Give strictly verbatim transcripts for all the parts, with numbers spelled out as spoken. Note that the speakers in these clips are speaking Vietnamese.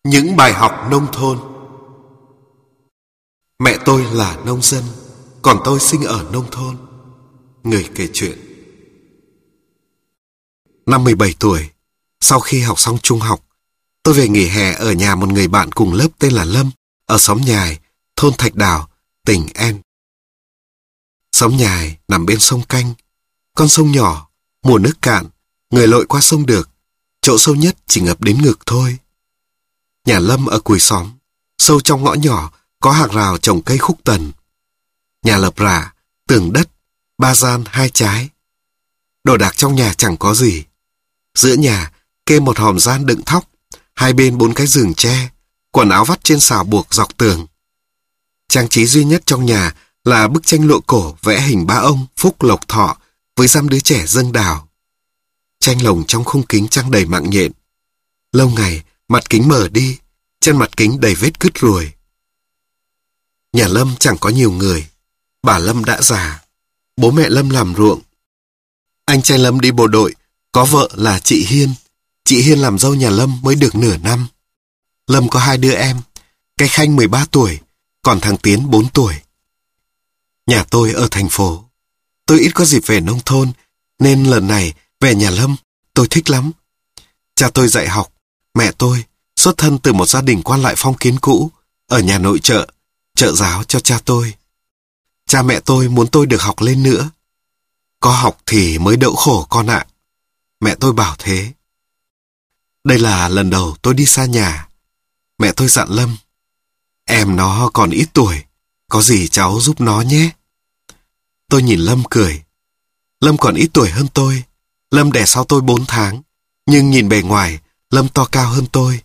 Những bài học nông thôn. Mẹ tôi là nông dân, còn tôi sinh ở nông thôn. Người kể chuyện. Năm mười bảy tuổi, sau khi học xong trung học, tôi về nghỉ hè ở nhà một người bạn cùng lớp tên là Lâm, ở xóm Nhài, thôn Thạch Đào, tỉnh En. Xóm Nhài nằm bên sông Canh, con sông nhỏ, mùa nước cạn, người lội qua sông được, chỗ sâu nhất chỉ ngập đến ngực thôi. Nhà Lâm ở cuối xóm, sâu trong ngõ nhỏ, có hàng rào trồng cây khúc tần. Nhà lợp rả, tường đất, ba gian hai trái. Đồ đạc trong nhà chẳng có gì. Giữa nhà, kê một hòm gian đựng thóc, hai bên bốn cái giường tre, quần áo vắt trên xào buộc dọc tường. Trang trí duy nhất trong nhà là bức tranh lụa cổ vẽ hình ba ông Phúc Lộc Thọ với dăm đứa trẻ dâng đào. Tranh lồng trong khung kính trăng đầy mạng nhện. Lâu ngày, mặt kính mở đi, trên mặt kính đầy vết cứt ruồi. Nhà Lâm chẳng có nhiều người. Bà Lâm đã già. Bố mẹ Lâm làm ruộng. Anh trai Lâm đi bộ đội, có vợ là chị Hiên. Chị Hiên làm dâu nhà Lâm mới được nửa năm. Lâm có hai đứa em, cái Khanh mười ba tuổi, còn thằng Tiến bốn tuổi. Nhà tôi ở thành phố. Tôi ít có dịp về nông thôn, nên lần này về nhà Lâm tôi thích lắm. Cha tôi dạy học, mẹ tôi xuất thân từ một gia đình quan lại phong kiến cũ, ở nhà nội trợ, trợ giáo cho cha tôi. Cha mẹ tôi muốn tôi được học lên nữa. Có học thì mới đỡ khổ con ạ. Mẹ tôi bảo thế. Đây là lần đầu tôi đi xa nhà. Mẹ tôi dặn Lâm, em nó còn ít tuổi, có gì cháu giúp nó nhé. Tôi nhìn Lâm cười. Lâm còn ít tuổi hơn tôi. Lâm đẻ sau tôi bốn tháng, nhưng nhìn bề ngoài, Lâm to cao hơn tôi.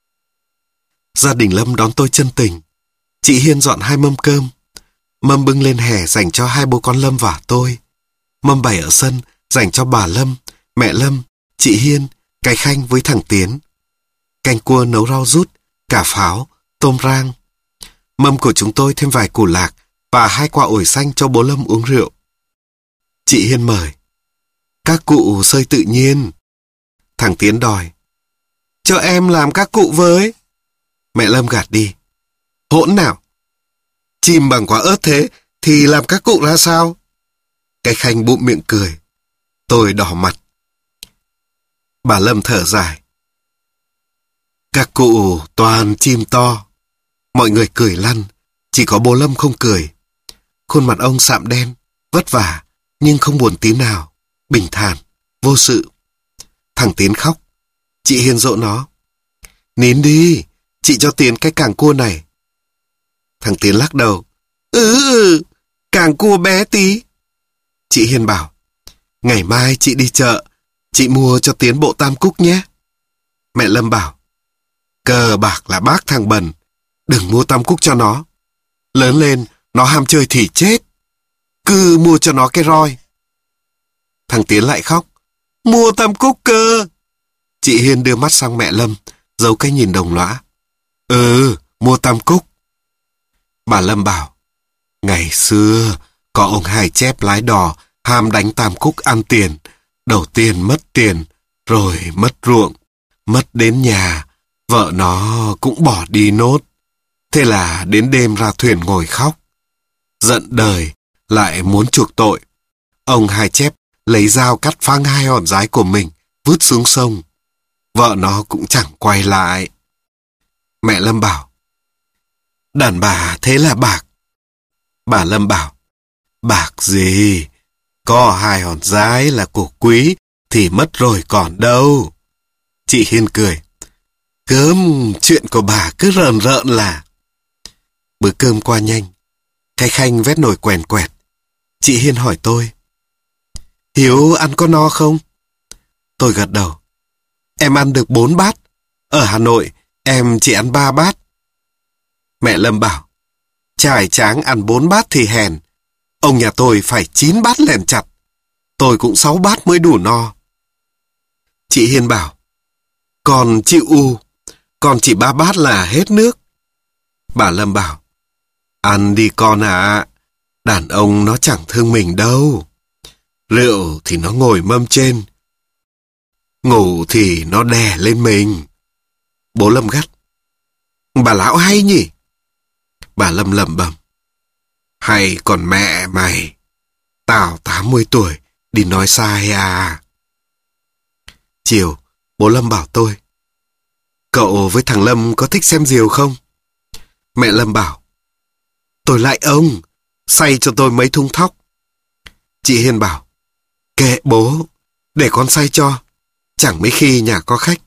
Gia đình Lâm đón tôi chân tình. Chị Hiên dọn hai mâm cơm. Mâm bưng lên hè dành cho hai bố con Lâm và tôi. Mâm bày ở sân dành cho bà Lâm, mẹ Lâm, chị Hiên, cái Khanh với thằng Tiến. Canh cua nấu rau rút, cà pháo, tôm rang. Mâm của chúng tôi thêm vài củ lạc và hai quả ổi xanh cho bố Lâm uống rượu. Chị Hiên mời. Các cụ xơi tự nhiên. Thằng Tiến đòi. Cho em làm các cụ với. Mẹ Lâm gạt đi. Hỗn nào. Chìm bằng quả ớt thế thì làm các cụ ra sao? Cái Khanh bụm miệng cười. Tôi đỏ mặt. Bà Lâm thở dài. Các cụ toàn chim to. Mọi người cười lăn. Chỉ có bố Lâm không cười. Khuôn mặt ông sạm đen, vất vả, nhưng không buồn tí nào. Bình thản, vô sự. Thằng Tiến khóc. Chị Hiên dỗ nó. Nín đi, chị cho Tiến cái càng cua này. Thằng Tiến lắc đầu. Ừ, ừ, càng cua bé tí. Chị Hiên bảo. Ngày mai chị đi chợ, chị mua cho Tiến bộ tam cúc nhé. Mẹ Lâm bảo. Cờ bạc là bác thằng bần, đừng mua tam cúc cho nó. Lớn lên, nó ham chơi thì chết. Cứ mua cho nó cái roi. Thằng Tiến lại khóc. Mua tam cúc cơ. Chị Hiên đưa mắt sang mẹ Lâm, giấu cái nhìn đồng lõa. Ừ, mua tam cúc. Bà Lâm bảo. Ngày xưa, có ông Hai Chép lái đò, ham đánh tam cúc ăn tiền. Đầu tiên mất tiền, rồi mất ruộng, mất đến nhà. Vợ nó cũng bỏ đi nốt. Thế là đến đêm ra thuyền ngồi khóc. Giận đời, lại muốn chuộc tội. Ông Hai Chép lấy dao cắt phăng hai hòn giái của mình, vứt xuống sông. Vợ nó cũng chẳng quay lại. Mẹ Lâm bảo. Đàn bà thế là bạc. Bà Lâm bảo. Bạc gì? Có hai hòn giái là của quý thì mất rồi còn đâu. Chị Hiên cười. Cơm, chuyện của bà cứ rợn rợn là. Bữa cơm qua nhanh. Cái Khanh vét nồi quèn quẹt. Chị Hiên hỏi tôi. Hiếu ăn có no không? Tôi gật đầu. Em ăn được bốn bát. Ở Hà Nội, em chỉ ăn ba bát. Mẹ Lâm bảo. Trai tráng ăn bốn bát thì hèn. Ông nhà tôi phải chín bát lèn chặt. Tôi cũng sáu bát mới đủ no. Chị Hiên bảo. Còn chị U, con chỉ ba bát là hết nước. Bà Lâm bảo. Ăn đi con ạ. Đàn ông nó chẳng thương mình đâu. Rượu thì nó ngồi mâm trên. Ngủ thì nó đè lên mình. Bố Lâm gắt. Bà lão hay nhỉ? Bà Lâm lẩm bẩm. Hay còn mẹ mày. Tao tám mươi tuổi, đi nói sai à? Chiều, bố Lâm bảo tôi. Cậu với thằng Lâm có thích xem diều không? Mẹ Lâm bảo. Tôi lại ông, xay cho tôi mấy thùng thóc. Chị Hiền bảo. Kệ bố, để con xay cho. Chẳng mấy khi nhà có khách.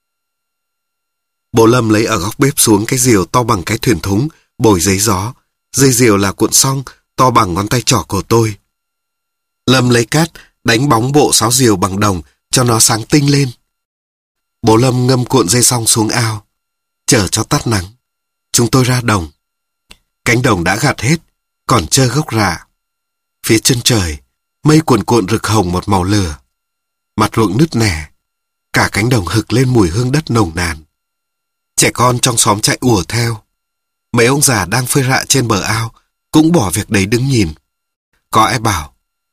Bố Lâm lấy ở góc bếp xuống cái diều to bằng cái thuyền thúng, bồi giấy gió. Dây diều là cuộn song, to bằng ngón tay trỏ của tôi. Lâm lấy cát, đánh bóng bộ sáo diều bằng đồng, cho nó sáng tinh lên. Bố Lâm ngâm cuộn dây song xuống ao, chờ cho tắt nắng. Chúng tôi ra đồng. Cánh đồng đã gặt hết, còn trơ gốc rạ. Phía chân trời, mây cuồn cuộn rực hồng một màu lửa. Mặt ruộng nứt nẻ, cả cánh đồng hực lên mùi hương đất nồng nàn. Trẻ con trong xóm chạy ùa theo. Mấy ông già đang phơi rạ trên bờ ao cũng bỏ việc đấy đứng nhìn. Có ai bảo,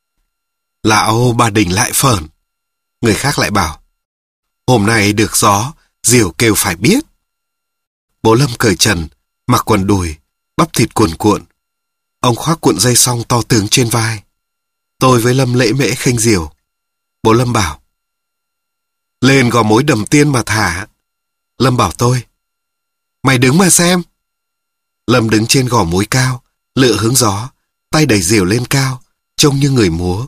lão bà Đình lại phởn. Người khác lại bảo, hôm nay được gió, diều kêu phải biết. Bố Lâm cởi trần, mặc quần đùi, bắp thịt cuồn cuộn. Ông khoác cuộn dây song to tướng trên vai. Tôi với Lâm lễ mễ khênh diều. Bố Lâm bảo, lên gò mối Đầm Tiên mà thả. Lâm bảo tôi, mày đứng mà xem. Lâm đứng trên gò mối cao, lựa hướng gió, tay đẩy diều lên cao, trông như người múa.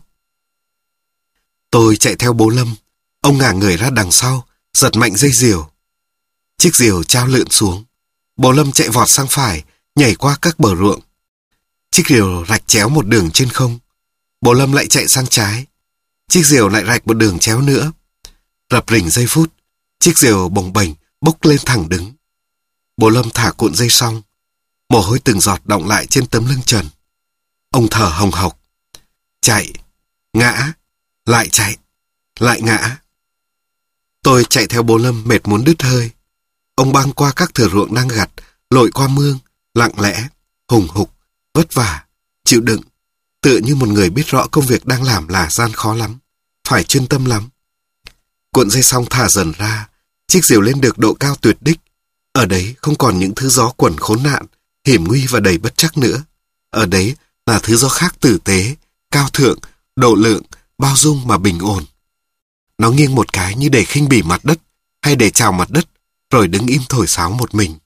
Tôi chạy theo bố Lâm, ông ngả người ra đằng sau, giật mạnh dây diều. Chiếc diều trao lượn xuống. Bố Lâm chạy vọt sang phải, nhảy qua các bờ ruộng. Chiếc diều rạch chéo một đường trên không. Bố Lâm lại chạy sang trái. Chiếc diều lại rạch một đường chéo nữa. Rập rình giây phút, chiếc diều bồng bềnh bốc lên thẳng đứng. Bố Lâm thả cuộn dây xong, mồ hôi từng giọt đọng lại trên tấm lưng trần. Ông thở hồng hộc. Chạy, ngã, lại chạy, lại ngã. Tôi chạy theo bố Lâm mệt muốn đứt hơi. Ông băng qua các thửa ruộng đang gặt, lội qua mương, lặng lẽ, hùng hục, vất vả, chịu đựng, tựa như một người biết rõ công việc đang làm là gian khó lắm, phải chuyên tâm lắm. Cuộn dây xong thả dần ra, chiếc diều lên được độ cao tuyệt đích. Ở đấy không còn những thứ gió quẩn khốn nạn, hiểm nguy và đầy bất trắc nữa. Ở đấy là thứ gió khác tử tế, cao thượng, độ lượng, bao dung mà bình ổn. Nó nghiêng một cái như để khinh bỉ mặt đất, hay để chào mặt đất, rồi đứng im thổi sáo một mình.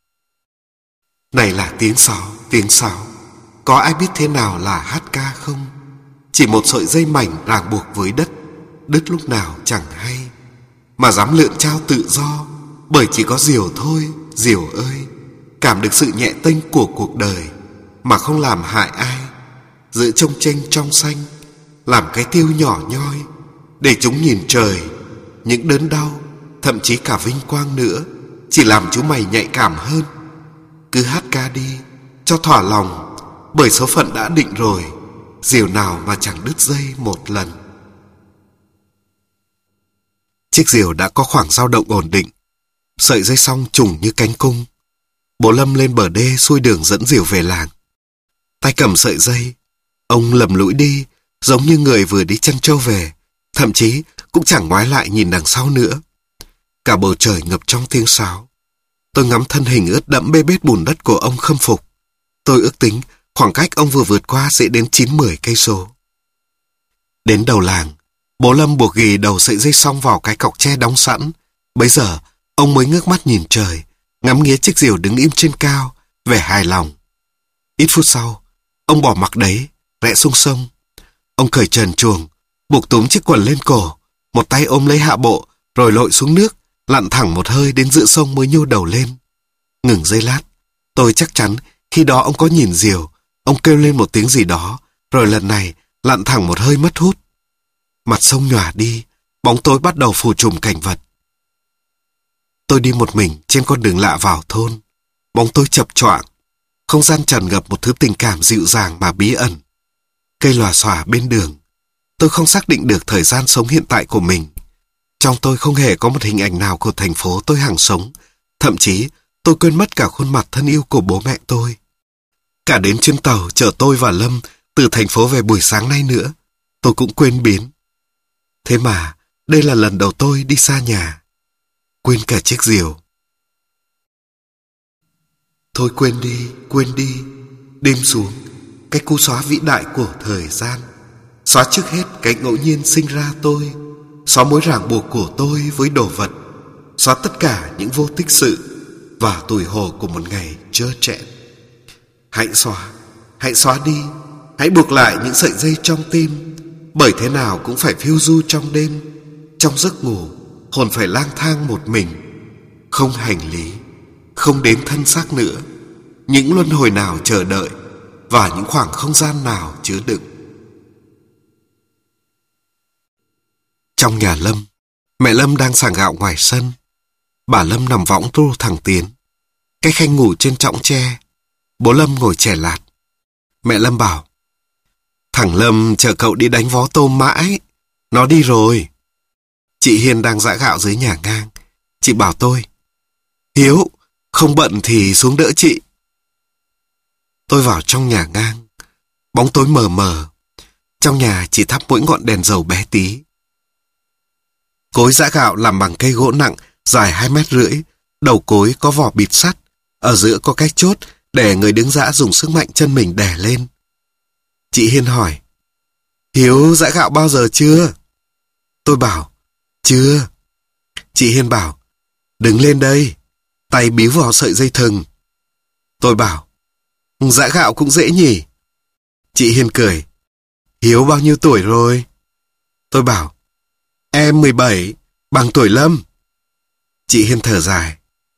Này là tiếng sáo, tiếng sáo. Có ai biết thế nào là hát ca không? Chỉ một sợi dây mảnh ràng buộc với đất, đứt lúc nào chẳng hay. Mà dám lượn trao tự do, bởi chỉ có diều thôi, diều ơi. Cảm được sự nhẹ tênh của cuộc đời, mà không làm hại ai. Giữa trông chênh trong xanh, làm cái tiêu nhỏ nhoi, để chúng nhìn trời, những đớn đau, thậm chí cả vinh quang nữa, chỉ làm chúng mày nhạy cảm hơn. Cứ hát ca đi, cho thỏa lòng, bởi số phận đã định rồi, diều nào mà chẳng đứt dây một lần. Chiếc diều đã có khoảng dao động ổn định, sợi dây song trùng như cánh cung. Bố Lâm lên bờ đê xuôi đường dẫn diều về làng. Tay cầm sợi dây, ông lầm lũi đi, giống như người vừa đi chăn trâu về, thậm chí cũng chẳng ngoái lại nhìn đằng sau nữa. Cả bầu trời ngập trong tiếng sáo. Tôi ngắm thân hình ướt đẫm bê bết bùn đất của ông khâm phục. Tôi ước tính khoảng cách ông vừa vượt qua sẽ đến chín mười cây số. Đến đầu làng, bố Lâm buộc ghì đầu sợi dây song vào cái cọc tre đóng sẵn. Bấy giờ, ông mới ngước mắt nhìn trời, ngắm nghía chiếc diều đứng im trên cao, vẻ hài lòng. Ít phút sau, ông bỏ mặc đấy, rẽ xuống sông. Ông cởi trần chuồng, buộc túm chiếc quần lên cổ, một tay ôm lấy hạ bộ, rồi lội xuống nước, lặn thẳng một hơi đến giữa sông mới nhô đầu lên. Ngừng giây lát, tôi chắc chắn khi đó ông có nhìn diều, ông kêu lên một tiếng gì đó, rồi lần này lặn thẳng một hơi mất hút. Mặt sông nhòa đi, bóng tối bắt đầu phủ trùm cảnh vật. Tôi đi một mình trên con đường lạ vào thôn. Bóng tối chập choạng, không gian tràn ngập một thứ tình cảm dịu dàng mà bí ẩn. Cây lòa xòa bên đường. Tôi không xác định được thời gian sống hiện tại của mình. Trong tôi không hề có một hình ảnh nào của thành phố tôi hằng sống. Thậm chí tôi quên mất cả khuôn mặt thân yêu của bố mẹ tôi. Cả đến chuyến tàu chở tôi và Lâm từ thành phố về buổi sáng nay nữa, tôi cũng quên biến. Thế mà đây là lần đầu tôi đi xa nhà, quên cả chiếc diều. Thôi quên đi, quên đi. Đêm xuống, cái cú xóa vĩ đại của thời gian. Xóa trước hết cái ngẫu nhiên sinh ra tôi. Xóa mối ràng buộc của tôi với đồ vật. Xóa tất cả những vô tích sự và tủi hổ của một ngày trơ trẽn. Hãy xóa, hãy xóa đi. Hãy buộc lại những sợi dây trong tim. Bởi thế nào cũng phải phiêu du trong đêm. Trong giấc ngủ, hồn phải lang thang một mình. Không hành lý, không đến thân xác nữa. Những luân hồi nào chờ đợi và những khoảng không gian nào chứa đựng. Trong nhà Lâm, mẹ Lâm đang xàng gạo ngoài sân. Bà Lâm nằm võng ru thằng Tiến. Cái Khanh ngủ trên chõng tre. Bố Lâm ngồi chẻ lạt. Mẹ Lâm bảo: thằng Lâm chờ cậu đi đánh vó tôm mãi. Nó đi rồi. Chị Hiền đang giã gạo dưới nhà ngang. Chị bảo tôi: Hiếu, không bận thì xuống đỡ chị. Tôi vào trong nhà ngang. Bóng tối mờ mờ. Trong nhà chỉ thắp mỗi ngọn đèn dầu bé tí. Cối giã gạo làm bằng cây gỗ nặng, dài hai mét rưỡi. Đầu cối có vỏ bịt sắt. Ở giữa có cái chốt để người đứng giã dùng sức mạnh chân mình đè lên. Chị Hiên hỏi: Hiếu giã gạo bao giờ chưa? Tôi bảo: Chưa. Chị Hiên bảo: Đứng lên đây. Tay bíu vào sợi dây thừng. Tôi bảo: Giã gạo cũng dễ nhỉ. Chị Hiên cười: Hiếu bao nhiêu tuổi rồi? Tôi bảo: Em mười bảy, bằng tuổi Lâm. Chị Hiên thở dài: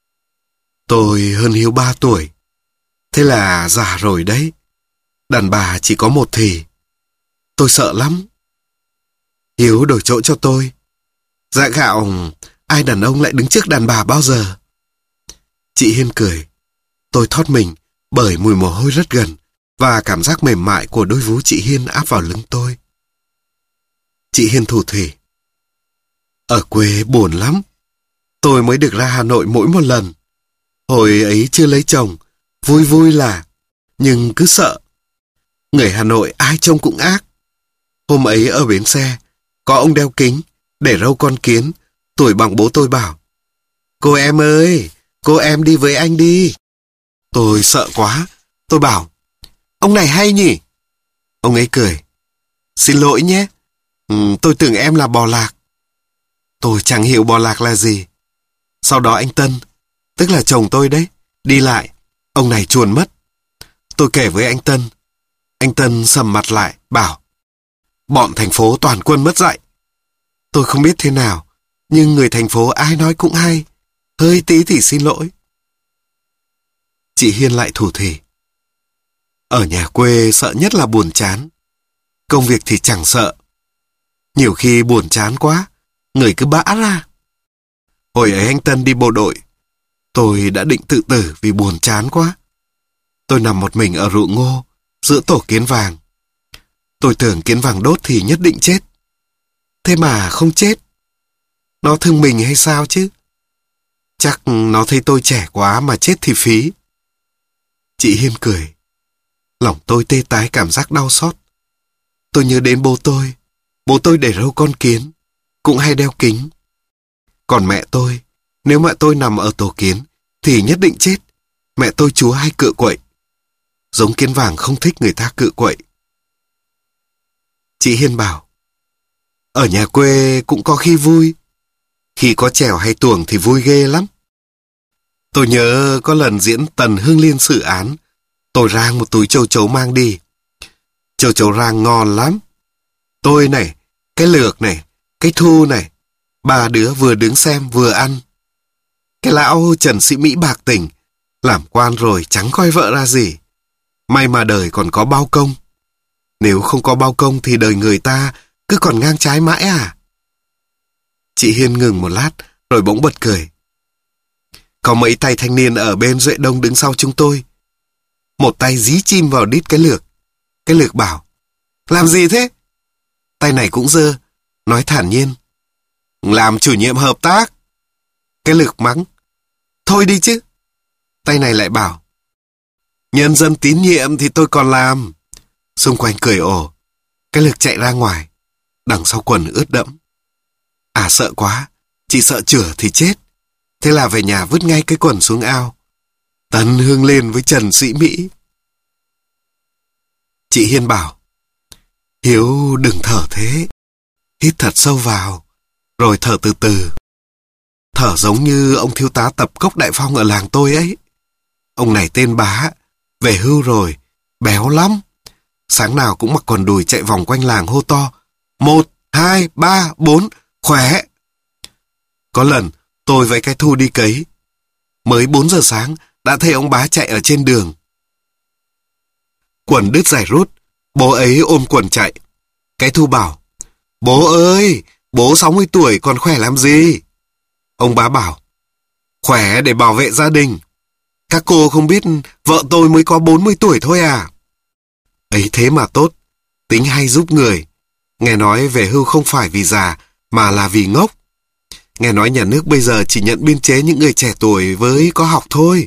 Tôi hơn Hiếu ba tuổi. Thế là già rồi đấy. Đàn bà chỉ có một thì. Tôi sợ lắm. Hiếu đổi chỗ cho tôi. Giã gạo, ai đàn ông lại đứng trước đàn bà bao giờ? Chị Hiên cười. Tôi thót mình bởi mùi mồ hôi rất gần và cảm giác mềm mại của đôi vú chị Hiên áp vào lưng tôi. Chị Hiên thủ thỉ: Ở quê buồn lắm. Tôi mới được ra Hà Nội mỗi một lần. Hồi ấy chưa lấy chồng, vui vui là, nhưng cứ sợ. Người Hà Nội ai trông cũng ác. Hôm ấy ở bến xe, có ông đeo kính, để râu con kiến, tuổi bằng bố tôi bảo: Cô em ơi, cô em đi với anh đi. Tôi sợ quá. Tôi bảo: Ông này hay nhỉ? Ông ấy cười: Xin lỗi nhé. Ừ, tôi tưởng em là bò lạc. Tôi chẳng hiểu bò lạc là gì. Sau đó anh Tân, tức là chồng tôi đấy, đi lại. Ông này chuồn mất. Tôi kể với anh Tân. Anh Tân sầm mặt lại, bảo: Bọn thành phố toàn quân mất dạy. Tôi không biết thế nào, nhưng người thành phố ai nói cũng hay. Hơi tí thì xin lỗi. Chị Hiên lại thủ thỉ: Ở nhà quê sợ nhất là buồn chán. Công việc thì chẳng sợ. Nhiều khi buồn chán quá, người cứ bã ra. Hồi ấy anh Tân đi bộ đội, tôi đã định tự tử vì buồn chán quá. Tôi nằm một mình ở ruộng ngô, giữa tổ kiến vàng. Tôi tưởng kiến vàng đốt thì nhất định chết. Thế mà không chết. Nó thương mình hay sao chứ? Chắc nó thấy tôi trẻ quá mà chết thì phí. Chị Hiên cười. Lòng tôi tê tái cảm giác đau xót. Tôi nhớ đến bố tôi. Bố tôi để râu con kiến, cũng hay đeo kính. Còn mẹ tôi, nếu mẹ tôi nằm ở tổ kiến thì nhất định chết. Mẹ tôi chúa hay cựa quậy. Giống kiến vàng không thích người ta cựa quậy. Chị Hiên bảo: Ở nhà quê cũng có khi vui. Khi có chèo hay tuồng thì vui ghê lắm. Tôi nhớ có lần diễn Tần Hương Liên xử án, tôi rang một túi châu chấu mang đi. Châu chấu rang ngon lắm. Tôi này, cái Lược này, cái Thu này, ba đứa vừa đứng xem vừa ăn. Cái lão Trần Sĩ Mỹ bạc tình, làm quan rồi chẳng coi vợ ra gì. May mà đời còn có bao công. Nếu không có bao công thì đời người ta cứ còn ngang trái mãi à? Chị Hiên ngừng một lát rồi bỗng bật cười. Có mấy tay thanh niên ở bên Duệ Đông đứng sau chúng tôi. Một tay dí chim vào đít cái Lược. Cái Lược bảo: Làm gì thế? Tay này cũng dơ, nói thản nhiên: Làm chủ nhiệm hợp tác. Cái Lược mắng: Thôi đi chứ. Tay này lại bảo: Nhân dân tín nhiệm thì tôi còn làm. Xung quanh cười ồ. Cái Lược chạy ra ngoài. Đằng sau quần ướt đẫm. À sợ quá, chị sợ chửa thì chết. Thế là về nhà vứt ngay cái quần xuống ao. Tân hương lên với Trần Sĩ Mỹ. Chị Hiên bảo, Hiếu đừng thở thế. Hít thật sâu vào, rồi thở từ từ. Thở giống như ông thiếu tá Tập Cốc Đại Phong ở làng tôi ấy. Ông này tên Bá, về hưu rồi, béo lắm. Sáng nào cũng mặc quần đùi chạy vòng quanh làng hô to, một, hai, ba, bốn, khỏe. Có lần tôi với cái Thu đi cấy. Mới bốn giờ sáng đã thấy ông Bá chạy ở trên đường. Quần đứt giải rút, bố ấy ôm quần chạy. Cái Thu bảo, bố ơi, bố sáu mươi tuổi còn khỏe làm gì? Ông Bá bảo, khỏe để bảo vệ gia đình. Các cô không biết vợ tôi mới có bốn mươi tuổi thôi à? Ấy thế mà tốt, tính hay giúp người. Nghe nói về hưu không phải vì già, mà là vì ngốc. Nghe nói nhà nước bây giờ chỉ nhận biên chế những người trẻ tuổi với có học thôi.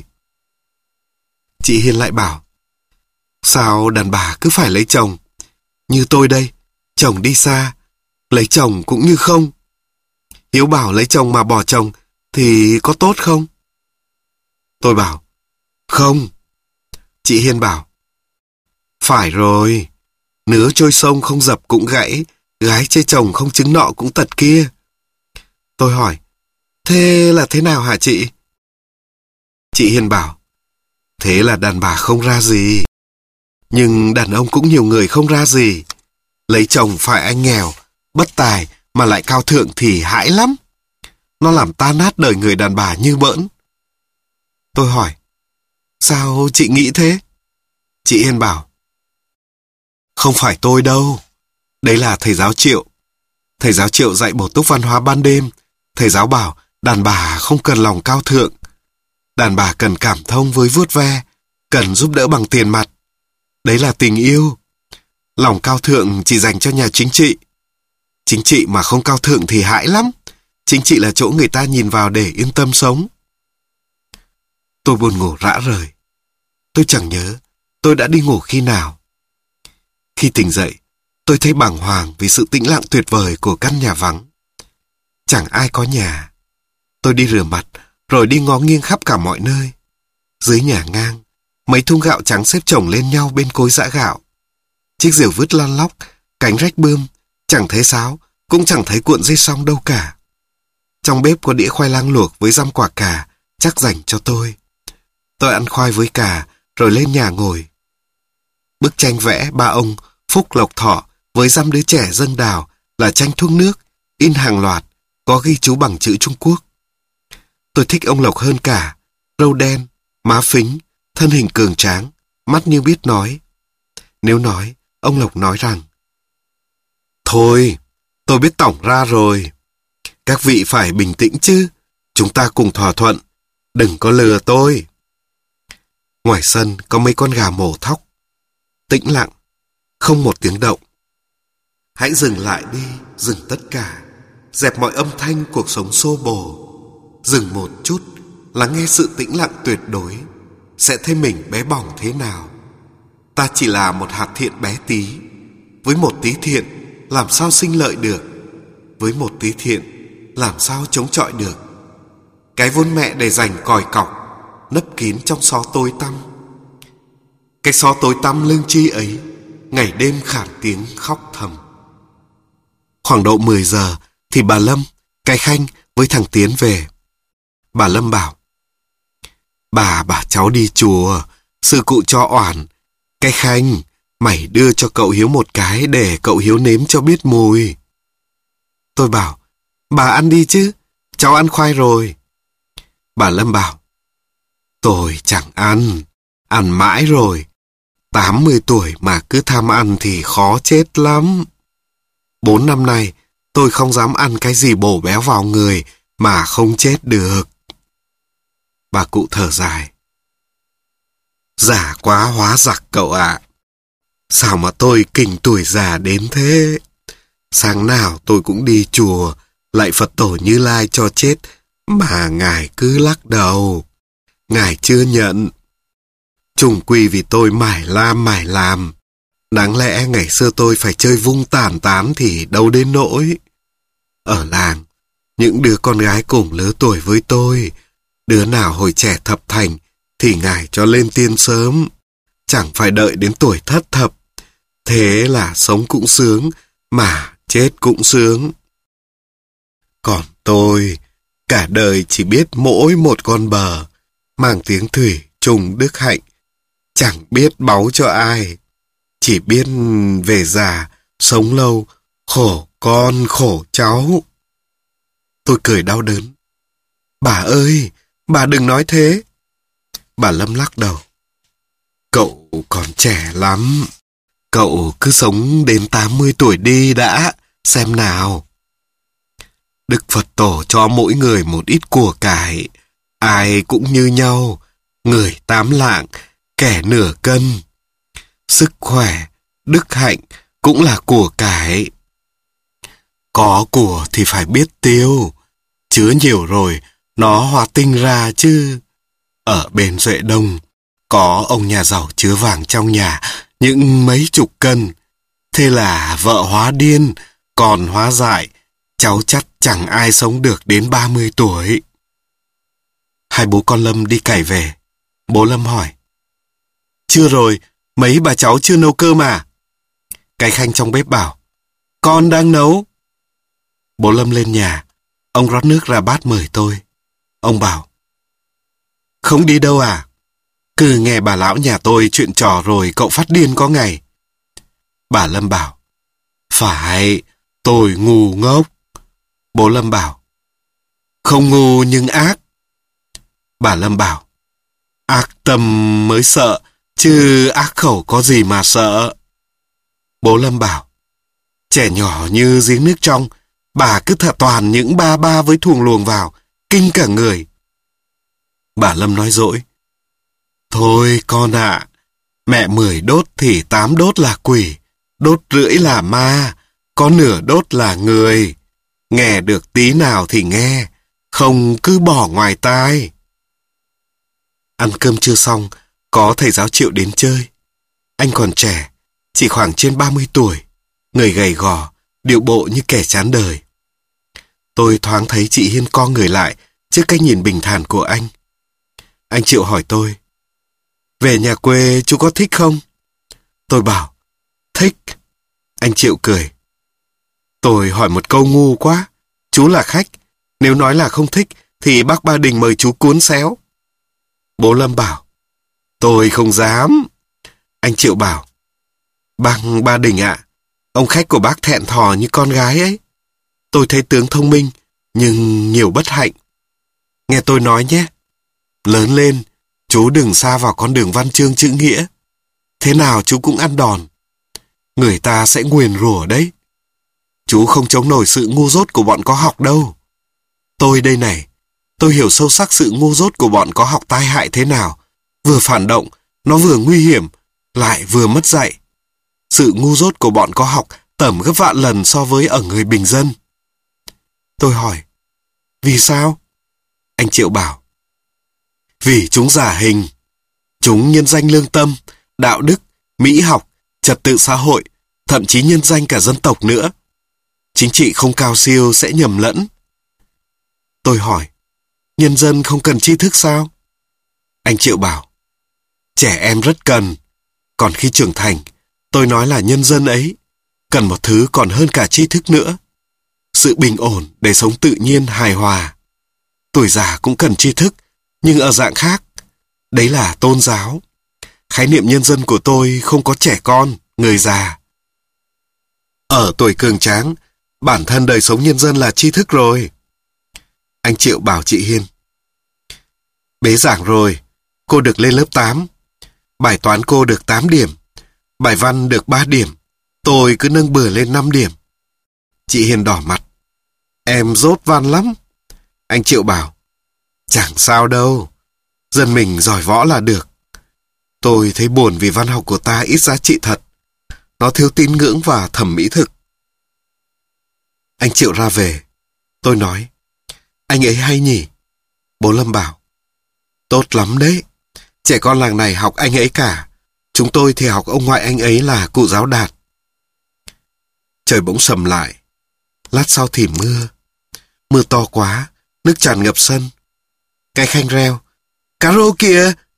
Chị Hiên lại bảo, sao đàn bà cứ phải lấy chồng? Như tôi đây, chồng đi xa, lấy chồng cũng như không. Hiếu bảo lấy chồng mà bỏ chồng thì có tốt không? Tôi bảo, không. Chị Hiên bảo, phải rồi, nứa trôi sông không dập cũng gãy, gái chê chồng không chứng nọ cũng tật kia. Tôi hỏi, thế là thế nào hả chị? Chị Hiên bảo, thế là đàn bà không ra gì. Nhưng đàn ông cũng nhiều người không ra gì. Lấy chồng phải anh nghèo, bất tài mà lại cao thượng thì hãi lắm. Nó làm tan nát đời người đàn bà như bỡn. Tôi hỏi, sao chị nghĩ thế? Chị Hiên bảo, không phải tôi đâu. Đấy là thầy giáo Triệu. Thầy giáo Triệu dạy bổ túc văn hóa ban đêm. Thầy giáo bảo đàn bà không cần lòng cao thượng. Đàn bà cần cảm thông với vuốt ve, cần giúp đỡ bằng tiền mặt. Đấy là tình yêu. Lòng cao thượng chỉ dành cho nhà chính trị. Chính trị mà không cao thượng thì hãi lắm. Chính trị là chỗ người ta nhìn vào để yên tâm sống. Tôi buồn ngủ rã rời. Tôi chẳng nhớ tôi đã đi ngủ khi nào. Khi tỉnh dậy, tôi thấy bàng hoàng vì sự tĩnh lặng tuyệt vời của căn nhà vắng. Chẳng ai có nhà. Tôi đi rửa mặt, rồi đi ngó nghiêng khắp cả mọi nơi. Dưới nhà ngang, mấy thùng gạo trắng xếp chồng lên nhau bên cối giã gạo. Chiếc rìu vứt lăn lóc, cánh rách bươm, chẳng thấy sáo, cũng chẳng thấy cuộn dây song đâu cả. Trong bếp có đĩa khoai lang luộc với răm quả cà, chắc dành cho tôi. Tôi ăn khoai với cà, rồi lên nhà ngồi. Bức tranh vẽ ba ông Phúc Lộc Thọ với dăm đứa trẻ dâng đào là tranh thuốc nước, in hàng loạt, có ghi chú bằng chữ Trung Quốc. Tôi thích ông Lộc hơn cả, râu đen, má phính, thân hình cường tráng, mắt như biết nói. Nếu nói, ông Lộc nói rằng, thôi, tôi biết tổng ra rồi. Các vị phải bình tĩnh chứ, chúng ta cùng thỏa thuận, đừng có lừa tôi. Ngoài sân có mấy con gà mổ thóc. Tĩnh lặng, không một tiếng động. Hãy dừng lại đi, dừng tất cả, dẹp mọi âm thanh cuộc sống xô bồ. Dừng một chút, lắng nghe sự tĩnh lặng tuyệt đối, sẽ thấy mình bé bỏng thế nào. Ta chỉ là một hạt thiện bé tí. Với một tí thiện, làm sao sinh lợi được? Với một tí thiện, làm sao chống chọi được? Cái vốn mẹ để dành còi cọc, nấp kín trong xó tối tăm. Cái xó tối tăm lương chi ấy, ngày đêm khản tiếng khóc thầm. Khoảng độ mười giờ thì bà Lâm, cái Khanh với thằng Tiến về. Bà Lâm bảo, bà bảo cháu đi chùa, sư cụ cho oản. Cái Khanh, mày đưa cho cậu Hiếu một cái để cậu Hiếu nếm cho biết mùi. Tôi bảo, bà ăn đi chứ, cháu ăn khoai rồi. Bà Lâm bảo, tôi chẳng ăn, ăn mãi rồi. Tám mươi tuổi mà cứ tham ăn thì khó chết lắm. Bốn năm nay, tôi không dám ăn cái gì bổ béo vào người mà không chết được. Bà cụ thở dài. Già quá hóa giặc cậu ạ. Sao mà tôi kinh tuổi già đến thế? Sáng nào tôi cũng đi chùa, lạy Phật tổ Như Lai cho chết, mà ngài cứ lắc đầu. Ngài chưa nhận. Trùng quy vì tôi mải làm mải làm. Đáng lẽ ngày xưa tôi phải chơi vung tàn tán thì đâu đến nỗi. Ở làng, những đứa con gái cùng lứa tuổi với tôi, đứa nào hồi trẻ thập thành, thì ngài cho lên tiên sớm, chẳng phải đợi đến tuổi thất thập. Thế là sống cũng sướng, mà chết cũng sướng. Còn tôi, cả đời chỉ biết mỗi một con bờ, mang tiếng thủy trùng đức hạnh, chẳng biết báu cho ai, chỉ biết về già, sống lâu, khổ con khổ cháu. Tôi cười đau đớn. Bà ơi, bà đừng nói thế. Bà Lâm lắc đầu. Cậu còn trẻ lắm. Cậu cứ sống đến tám mươi tuổi đi đã, xem nào. Đức Phật Tổ cho mỗi người một ít của cải. Ai cũng như nhau, người tám lạng, kẻ nửa cân. Sức khỏe, đức hạnh cũng là của cải. Có của thì phải biết tiêu, chứa nhiều rồi nó hóa tinh ra chứ. Ở bên Duệ Đông, có ông nhà giàu chứa vàng trong nhà những mấy chục cân. Thế là vợ hóa điên, còn hóa dại, cháu chắc chẳng ai sống được đến ba mươi tuổi. Hai bố con Lâm đi cày về. Bố Lâm hỏi. Chưa rồi, mấy bà cháu chưa nấu cơm à? Cái Khanh trong bếp bảo. Con đang nấu. Bố Lâm lên nhà. Ông rót nước ra bát mời tôi. Ông bảo. Không đi đâu à? Cứ nghe bà lão nhà tôi chuyện trò rồi cậu phát điên có ngày. Bà Lâm bảo. Phải, tôi ngu ngốc. Bố Lâm bảo. Không ngu nhưng ác. Bà Lâm bảo. Ác tâm mới sợ, chứ ác khẩu có gì mà sợ. Bố Lâm bảo. Trẻ nhỏ như giếng nước trong, bà cứ thả toàn những ba ba với thuồng luồng vào, kinh cả người. Bà Lâm nói dỗi. Thôi con ạ, à, mẹ mười đốt thì tám đốt là quỷ, đốt rưỡi là ma, có nửa đốt là người. Nghe được tí nào thì nghe, không cứ bỏ ngoài tai. Ăn cơm chưa xong, có thầy giáo Triệu đến chơi. Anh còn trẻ, chỉ khoảng trên ba mươi tuổi, người gầy gò, điệu bộ như kẻ chán đời. Tôi thoáng thấy chị Hiên co người lại trước cái nhìn bình thản của anh. Anh Triệu hỏi tôi. Về nhà quê chú có thích không? Tôi bảo. Thích. Anh Triệu cười. Tôi hỏi một câu ngu quá. Chú là khách. Nếu nói là không thích thì bác Ba Đình mời chú cuốn xéo. Bố Lâm bảo. Tôi không dám. Anh Triệu bảo. Bác Ba Đình ạ, à, ông khách của bác thẹn thò như con gái ấy. Tôi thấy tướng thông minh, nhưng nhiều bất hạnh. Nghe tôi nói nhé. Lớn lên, chú đừng sa vào con đường văn chương chữ nghĩa. Thế nào chú cũng ăn đòn. Người ta sẽ nguyền rủa đấy. Chú không chống nổi sự ngu dốt của bọn có học đâu. Tôi đây này, tôi hiểu sâu sắc sự ngu dốt của bọn có học tai hại thế nào. Vừa phản động, nó vừa nguy hiểm, lại vừa mất dạy. Sự ngu dốt của bọn có học tẩm gấp vạn lần so với ở người bình dân. Tôi hỏi, vì sao? Anh Triệu bảo, vì chúng giả hình. Chúng nhân danh lương tâm, đạo đức, mỹ học, trật tự xã hội, thậm chí nhân danh cả dân tộc nữa. Chính trị không cao siêu sẽ nhầm lẫn. Tôi hỏi, nhân dân không cần tri thức sao? Anh Triệu bảo, trẻ em rất cần. Còn khi trưởng thành, tôi nói là nhân dân ấy cần một thứ còn hơn cả tri thức nữa. Sự bình ổn để sống tự nhiên hài hòa. Tuổi già cũng cần tri thức, nhưng ở dạng khác. Đấy là tôn giáo. Khái niệm nhân dân của tôi không có trẻ con, người già. Ở tuổi cường tráng, bản thân đời sống nhân dân là tri thức rồi. Anh Triệu bảo chị Hiên. Bế giảng rồi, cô được lên lớp tám. Bài toán cô được tám điểm. Bài văn được ba điểm. Tôi cứ nâng bừa lên năm điểm. Chị Hiên đỏ mặt. Em dốt văn lắm. Anh Triệu bảo. Chẳng sao đâu. Dân mình giỏi võ là được. Tôi thấy buồn vì văn học của ta ít giá trị thật. Nó thiếu tín ngưỡng và thẩm mỹ thực. Anh Triệu ra về. Tôi nói. Anh ấy hay nhỉ? Bố Lâm bảo. Tốt lắm đấy. Trẻ con làng này học anh ấy cả. Chúng tôi thì học ông ngoại anh ấy là cụ giáo Đạt. Trời bỗng sầm lại. Lát sau thì mưa. Mưa to quá, nước tràn ngập sân. Cái Khanh reo. Cá rô kìa, cá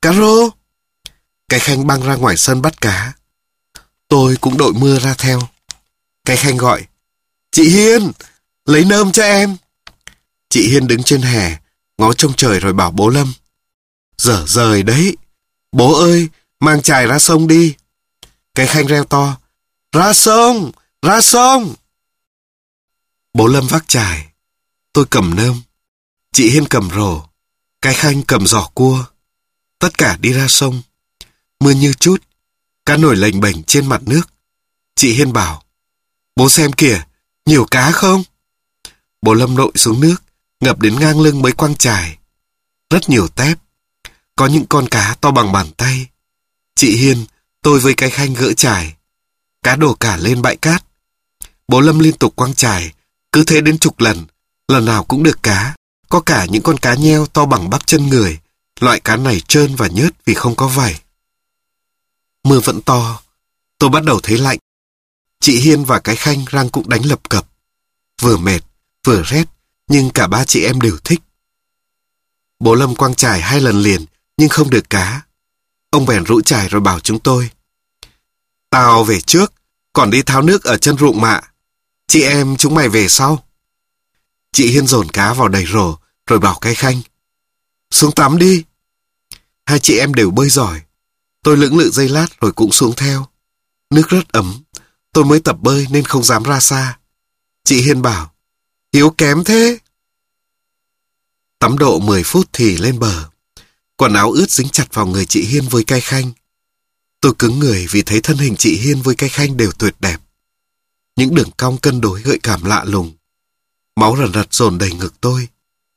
cá rô. Cái Khanh băng ra ngoài sân bắt cá. Tôi cũng đội mưa ra theo. Cái Khanh gọi, chị Hiên, lấy nơm cho em. Chị Hiên đứng trên hè, ngó trông trời rồi bảo bố Lâm, dở dời đấy. Bố ơi, mang chài ra sông đi. Cái Khanh reo to, ra sông, ra sông. Bố Lâm vác chài, tôi cầm nơm, chị Hiên cầm rổ, cái Khanh cầm giỏ cua. Tất cả đi ra sông. Mưa như chút, cá nổi lềnh bềnh trên mặt nước. Chị Hiên bảo, bố xem kìa, nhiều cá không? Bố Lâm lội xuống nước, ngập đến ngang lưng mới quăng chài. Rất nhiều tép. Có những con cá to bằng bàn tay. Chị Hiên, tôi với cái Khanh gỡ chài. Cá đổ cả lên bãi cát. Bố Lâm liên tục quăng chài, cứ thế đến chục lần, lần nào cũng được cá. Có cả những con cá nheo to bằng bắp chân người. Loại cá này trơn và nhớt vì không có vảy. Mưa vẫn to. Tôi bắt đầu thấy lạnh. Chị Hiên và cái Khanh răng cũng đánh lập cập. Vừa mệt, vừa rét, nhưng cả ba chị em đều thích. Bố Lâm quăng chài hai lần liền, nhưng không được cá. Ông bèn rũ chài rồi bảo chúng tôi, tao về trước, còn đi tháo nước ở chân ruộng mạ. Chị em chúng mày về sau. Chị Hiên dồn cá vào đầy rổ, rồi bảo cái Khanh, xuống tắm đi. Hai chị em đều bơi giỏi. Tôi lưỡng lự giây lát rồi cũng xuống theo. Nước rất ấm. Tôi mới tập bơi nên không dám ra xa. Chị Hiên bảo, yếu kém thế. Tắm độ mười phút thì lên bờ. Quần áo ướt dính chặt vào người chị Hiên với cái Khanh. Tôi cứng người vì thấy thân hình chị Hiên với cái Khanh đều tuyệt đẹp. Những đường cong cân đối gợi cảm lạ lùng. Máu rần rật dồn đầy ngực tôi.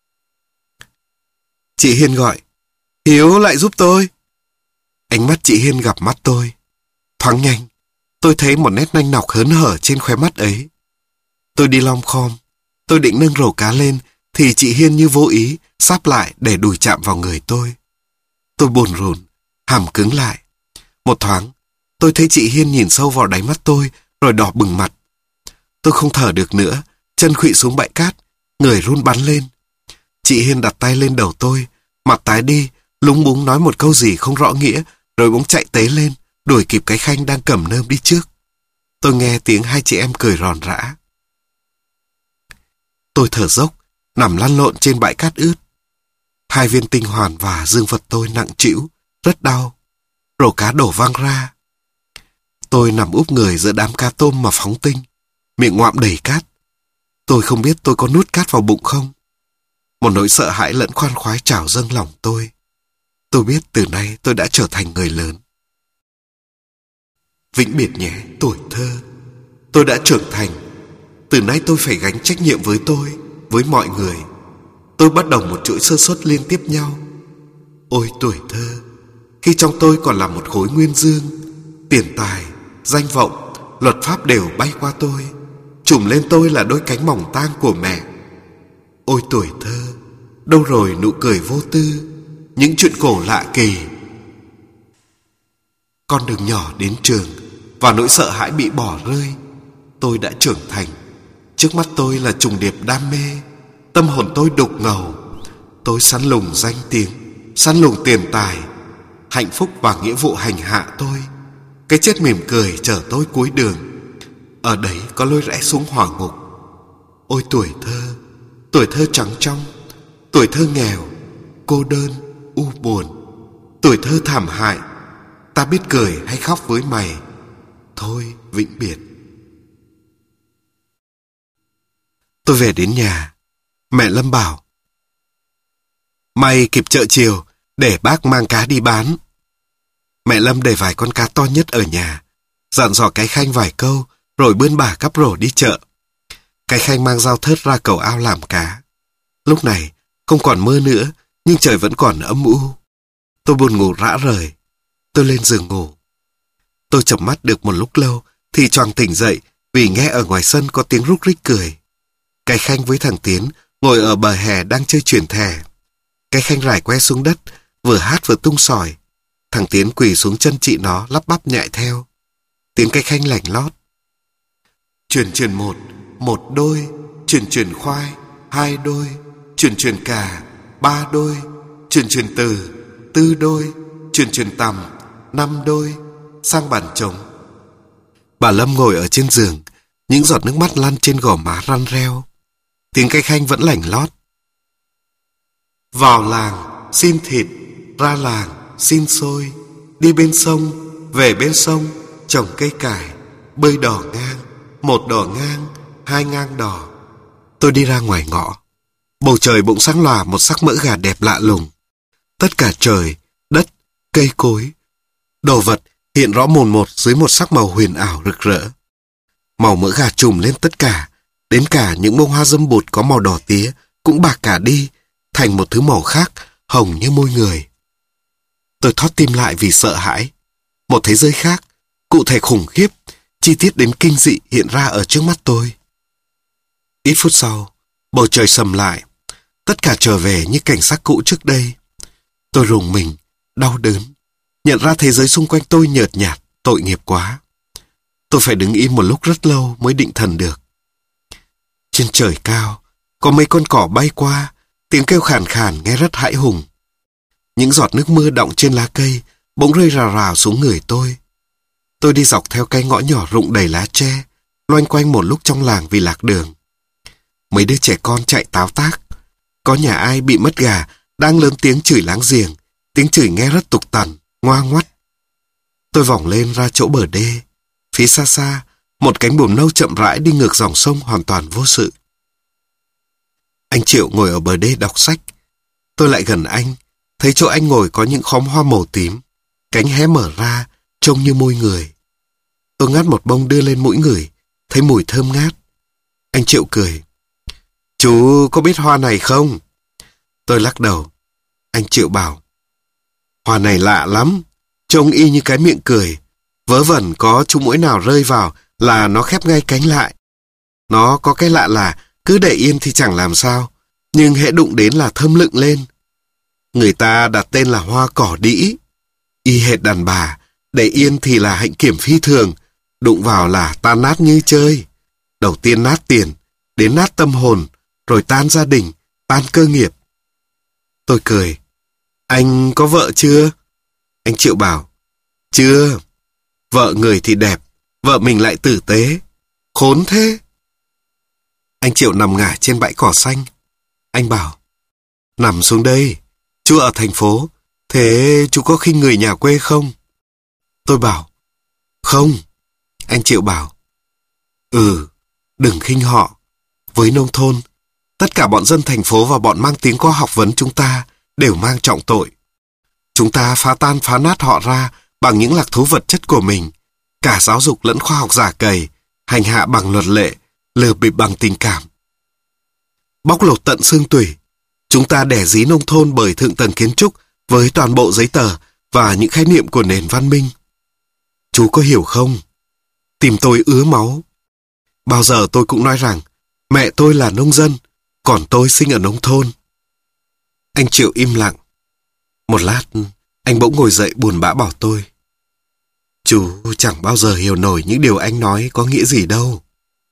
Chị Hiên gọi, Hiếu lại giúp tôi. Ánh mắt chị Hiên gặp mắt tôi. Thoáng nhanh, tôi thấy một nét nanh nọc hớn hở trên khóe mắt ấy. Tôi đi lom khom. Tôi định nâng rổ cá lên thì chị Hiên như vô ý sáp lại để đùi chạm vào người tôi. Tôi bồn rồn, hàm cứng lại. Một thoáng, tôi thấy chị Hiên nhìn sâu vào đáy mắt tôi rồi đỏ bừng mặt. Tôi không thở được nữa, chân khuỵu xuống bãi cát, người run bắn lên. Chị Hiên đặt tay lên đầu tôi, mặt tái đi, lúng búng nói một câu gì không rõ nghĩa, rồi bỗng chạy tế lên, đuổi kịp cái Khanh đang cầm nơm đi trước. Tôi nghe tiếng hai chị em cười ròn rã. Tôi thở dốc, nằm lăn lộn trên bãi cát ướt. Hai viên tinh hoàn và dương vật tôi nặng trĩu, rất đau. Rổ cá đổ văng ra. Tôi nằm úp người giữa đám cá tôm mà phóng tinh, miệng ngoạm đầy cát. Tôi không biết tôi có nuốt cát vào bụng không. Một nỗi sợ hãi lẫn khoan khoái trào dâng lòng tôi. Tôi biết từ nay tôi đã trở thành người lớn. Vĩnh biệt nhé, tuổi thơ. Tôi đã trưởng thành. Từ nay tôi phải gánh trách nhiệm với tôi, với mọi người. Tôi bắt đầu một chuỗi sơ suất liên tiếp nhau. Ôi tuổi thơ, khi trong tôi còn là một khối nguyên dương, tiền tài, danh vọng, luật pháp đều bay qua tôi, trùm lên tôi là đôi cánh mỏng tang của mẹ. Ôi tuổi thơ, đâu rồi nụ cười vô tư, những chuyện cổ lạ kỳ. Con đường nhỏ đến trường và nỗi sợ hãi bị bỏ rơi. Tôi đã trưởng thành. Trước mắt tôi là trùng điệp đam mê. Tâm hồn tôi đục ngầu. Tôi săn lùng danh tiếng, săn lùng tiền tài. Hạnh phúc và nghĩa vụ hành hạ tôi. Cái chết mỉm cười chở tôi cuối đường. Ở đấy có lối rẽ xuống hỏa ngục. Ôi tuổi thơ, tuổi thơ trắng trong, tuổi thơ nghèo, cô đơn, u buồn, tuổi thơ thảm hại. Ta biết cười hay khóc với mày. Thôi vĩnh biệt. Tôi về đến nhà. Mẹ Lâm bảo, mày kịp chợ chiều để bác mang cá đi bán. Mẹ Lâm để vài con cá to nhất ở nhà, dặn dò cái Khanh vài câu, rồi bươn bả cắp rổ đi chợ. Cái Khanh mang dao thớt ra cầu ao làm cá. Lúc này không còn mưa nữa, nhưng trời vẫn còn âm u. Tôi buồn ngủ rã rời. Tôi lên giường ngủ. Tôi chợp mắt được một lúc lâu thì choàng tỉnh dậy vì nghe ở ngoài sân có tiếng rúc rích cười. Cái Khanh với thằng Tiến ngồi ở bờ hè đang chơi chuyền thẻ. Cái Khanh rải que xuống đất, vừa hát vừa tung sỏi. Thằng Tiến quỳ xuống chân chị nó lắp bắp nhại theo. Tiếng cái Khanh lảnh lót. Chuyền chuyền một, một đôi, chuyền chuyền khoai, hai đôi, chuyền chuyền cà, ba đôi, chuyền chuyền từ, tư đôi, Chuyền chuyền tằm, năm đôi, sang bàn trống. Bà Lâm ngồi ở trên giường, những giọt nước mắt lăn trên gò má răn reo. Tiếng cây khanh vẫn lảnh lót. Vào làng xin thịt, ra làng xin xôi, đi bên sông, về bên sông, trồng cây cải, bơi đò ngang, một đò ngang, hai ngang đò. Tôi đi ra ngoài ngõ. Bầu trời bỗng sáng lòa một sắc mỡ gà đẹp lạ lùng. Tất cả trời, đất, cây cối, đồ vật hiện rõ mồn một dưới một sắc màu huyền ảo rực rỡ. Màu mỡ gà trùm lên tất cả, đến cả những bông hoa dâm bụt có màu đỏ tía cũng bạc cả đi, thành một thứ màu khác, hồng như môi người. Tôi thót tim lại vì sợ hãi. Một thế giới khác, cụ thể khủng khiếp, chi tiết đến kinh dị hiện ra ở trước mắt tôi. Ít phút sau, bầu trời sầm lại, tất cả trở về như cảnh sắc cũ trước đây. Tôi rùng mình, đau đớn, nhận ra thế giới xung quanh tôi nhợt nhạt, tội nghiệp quá. Tôi phải đứng im một lúc rất lâu mới định thần được. Trên trời cao, có mấy con cỏ bay qua, tiếng kêu khàn khàn nghe rất hãi hùng. Những giọt nước mưa đọng trên lá cây bỗng rơi rào rào xuống người tôi. Tôi đi dọc theo cái ngõ nhỏ rụng đầy lá tre, loanh quanh một lúc trong làng vì lạc đường. Mấy đứa trẻ con chạy táo tác. Có nhà ai bị mất gà đang lớn tiếng chửi láng giềng, tiếng chửi nghe rất tục tằn, ngoa ngoắt. Tôi vòng lên ra chỗ bờ đê. Phía xa xa, một cánh buồm nâu chậm rãi đi ngược dòng sông hoàn toàn vô sự. Anh Triệu ngồi ở bờ đê đọc sách. Tôi lại gần anh, thấy chỗ anh ngồi có những khóm hoa màu tím, cánh hé mở ra, trông như môi người. Tôi ngắt một bông đưa lên mũi người, thấy mùi thơm ngát. Anh Triệu cười. Chú có biết hoa này không? Tôi lắc đầu. Anh Triệu bảo. Hoa này lạ lắm, trông y như cái miệng cười. Vớ vẩn có chú muỗi nào rơi vào là nó khép ngay cánh lại. Nó có cái lạ là cứ để yên thì chẳng làm sao, nhưng hễ đụng đến là thơm lựng lên. Người ta đặt tên là hoa cỏ đĩ. Y hệt đàn bà, để yên thì là hạnh kiểm phi thường, đụng vào là tan nát như chơi. Đầu tiên nát tiền, đến nát tâm hồn, rồi tan gia đình, tan cơ nghiệp. Tôi cười. Anh có vợ chưa? Anh Triệu bảo. Chưa. Vợ người thì đẹp, vợ mình lại tử tế. Khốn thế. Anh Triệu nằm ngả trên bãi cỏ xanh. Anh bảo. Nằm xuống đây. Chú ở thành phố, thế chú có khinh người nhà quê không? Tôi bảo. Không. Anh Triệu bảo. Ừ, đừng khinh họ. Với nông thôn, tất cả bọn dân thành phố và bọn mang tiếng có học vấn chúng ta đều mang trọng tội. Chúng ta phá tan phá nát họ ra bằng những lạc thú vật chất của mình, cả giáo dục lẫn khoa học giả cầy, hành hạ bằng luật lệ, lừa bịp bằng tình cảm. Bóc lột tận xương tủy, chúng ta đẻ dí nông thôn bởi thượng tầng kiến trúc với toàn bộ giấy tờ và những khái niệm của nền văn minh. Chú có hiểu không? Tim tôi ứa máu. Bao giờ tôi cũng nói rằng mẹ tôi là nông dân, còn tôi sinh ở nông thôn. Anh Triệu im lặng. Một lát, anh bỗng ngồi dậy buồn bã bảo tôi. Chú chẳng bao giờ hiểu nổi những điều anh nói có nghĩa gì đâu.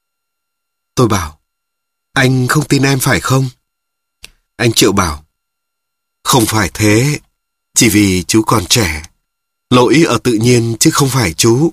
Tôi bảo. Anh không tin em phải không? Anh Triệu bảo. Không phải thế, chỉ vì chú còn trẻ. Lỗi ở tự nhiên chứ không phải chú.